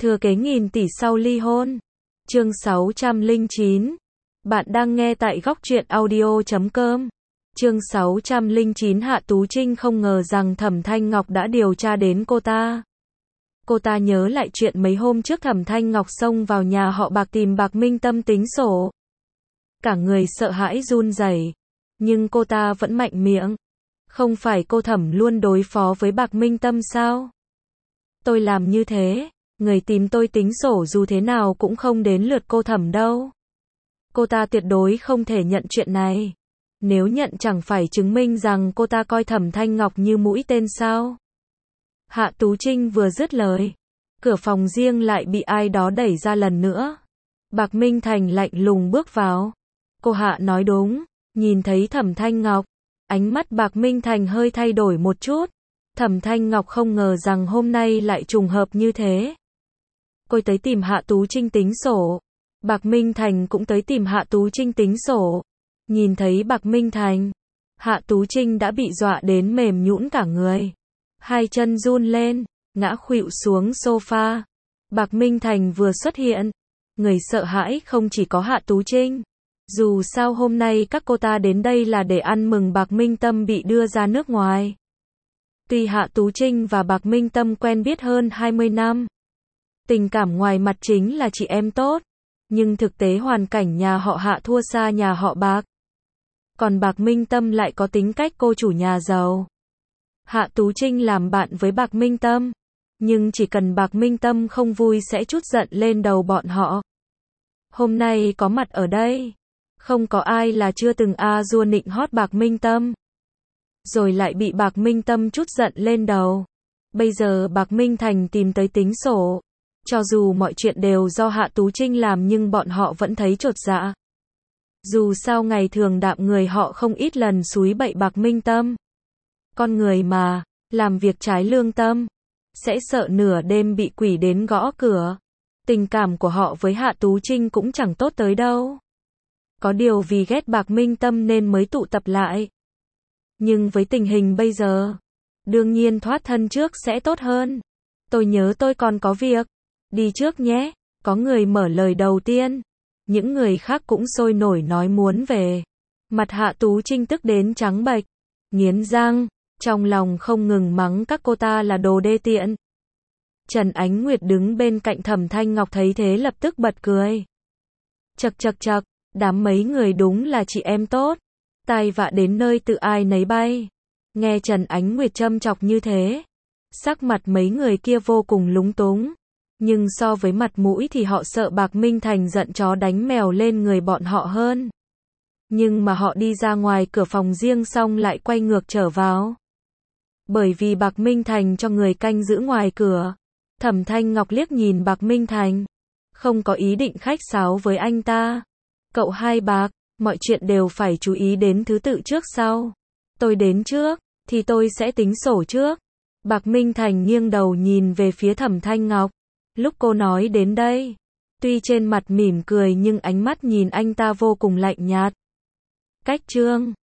Thừa kế nghìn tỷ sau ly hôn. Chương 609. Bạn đang nghe tại góc truyện audio.com. Chương 609. Hạ Tú Trinh không ngờ rằng Thẩm Thanh Ngọc đã điều tra đến cô ta. Cô ta nhớ lại chuyện mấy hôm trước Thẩm Thanh Ngọc xông vào nhà họ Bạc tìm Bạc Minh Tâm tính sổ. Cả người sợ hãi run rẩy, nhưng cô ta vẫn mạnh miệng. Không phải cô Thẩm luôn đối phó với Bạc Minh Tâm sao? Tôi làm như thế, người tìm tôi tính sổ dù thế nào cũng không đến lượt cô Thẩm đâu. Cô ta tuyệt đối không thể nhận chuyện này. Nếu nhận chẳng phải chứng minh rằng cô ta coi Thẩm Thanh Ngọc như mũi tên sao? Hạ Tú Trinh vừa dứt lời, cửa phòng riêng lại bị ai đó đẩy ra lần nữa. Bạc Minh Thành lạnh lùng bước vào. Cô Hạ nói đúng, nhìn thấy Thẩm Thanh Ngọc, ánh mắt Bạc Minh Thành hơi thay đổi một chút. Thẩm Thanh Ngọc không ngờ rằng hôm nay lại trùng hợp như thế. Cô tới tìm Hạ Tú Trinh tính sổ. Bạc Minh Thành cũng tới tìm Hạ Tú Trinh tính sổ. Nhìn thấy Bạc Minh Thành, Hạ Tú Trinh đã bị dọa đến mềm nhũn cả người. Hai chân run lên, ngã khuỵu xuống sofa. Bạc Minh Thành vừa xuất hiện, người sợ hãi không chỉ có Hạ Tú Trinh. Dù sao hôm nay các cô ta đến đây là để ăn mừng Bạc Minh Tâm bị đưa ra nước ngoài. Tuy Hạ Tú Trinh và Bạc Minh Tâm quen biết hơn 20 năm, tình cảm ngoài mặt chính là chị em tốt, nhưng thực tế hoàn cảnh nhà họ Hạ thua xa nhà họ Bạc. Còn Bạc Minh Tâm lại có tính cách cô chủ nhà giàu. Hạ Tú Trinh làm bạn với Bạc Minh Tâm, nhưng chỉ cần Bạc Minh Tâm không vui sẽ trút giận lên đầu bọn họ. Hôm nay có mặt ở đây, không có ai là chưa từng dua nịnh hót Bạc Minh Tâm, rồi lại bị Bạc Minh Tâm trút giận lên đầu. Bây giờ Bạc Minh Thành tìm tới tính sổ. Cho dù mọi chuyện đều do Hạ Tú Trinh làm nhưng bọn họ vẫn thấy chột dạ. Dù sao ngày thường đạm người họ không ít lần xúi bậy Bạc Minh Tâm. Con người mà, làm việc trái lương tâm, sẽ sợ nửa đêm bị quỷ đến gõ cửa. Tình cảm của họ với Hạ Tú Trinh cũng chẳng tốt tới đâu. Có điều vì ghét Bạc Minh Tâm nên mới tụ tập lại. Nhưng với tình hình bây giờ, đương nhiên thoát thân trước sẽ tốt hơn. Tôi nhớ tôi còn có việc. Đi trước nhé. Có người mở lời đầu tiên. Những người khác cũng sôi nổi nói muốn về. Mặt Hạ Tú Trinh tức đến trắng bệch, nghiến răng, trong lòng không ngừng mắng các cô ta là đồ đê tiện. Trần Ánh Nguyệt đứng bên cạnh Thẩm Thanh Ngọc thấy thế lập tức bật cười. Chậc chậc chậc, đám mấy người đúng là chị em tốt. Tai vạ đến nơi tự ai nấy bay. Nghe Trần Ánh Nguyệt châm chọc như thế, sắc mặt mấy người kia vô cùng lúng túng. Nhưng so với mặt mũi thì họ sợ Bạc Minh Thành giận chó đánh mèo lên người bọn họ hơn. Nhưng mà họ đi ra ngoài cửa phòng riêng xong lại quay ngược trở vào. Bởi vì Bạc Minh Thành cho người canh giữ ngoài cửa. Thẩm Thanh Ngọc liếc nhìn Bạc Minh Thành, không có ý định khách sáo với anh ta. Cậu hai Bạc, mọi chuyện đều phải chú ý đến thứ tự trước sau. Tôi đến trước, thì tôi sẽ tính sổ trước. Bạc Minh Thành nghiêng đầu nhìn về phía Thẩm Thanh Ngọc. Lúc cô nói đến đây, tuy trên mặt mỉm cười nhưng ánh mắt nhìn anh ta vô cùng lạnh nhạt. Cách chương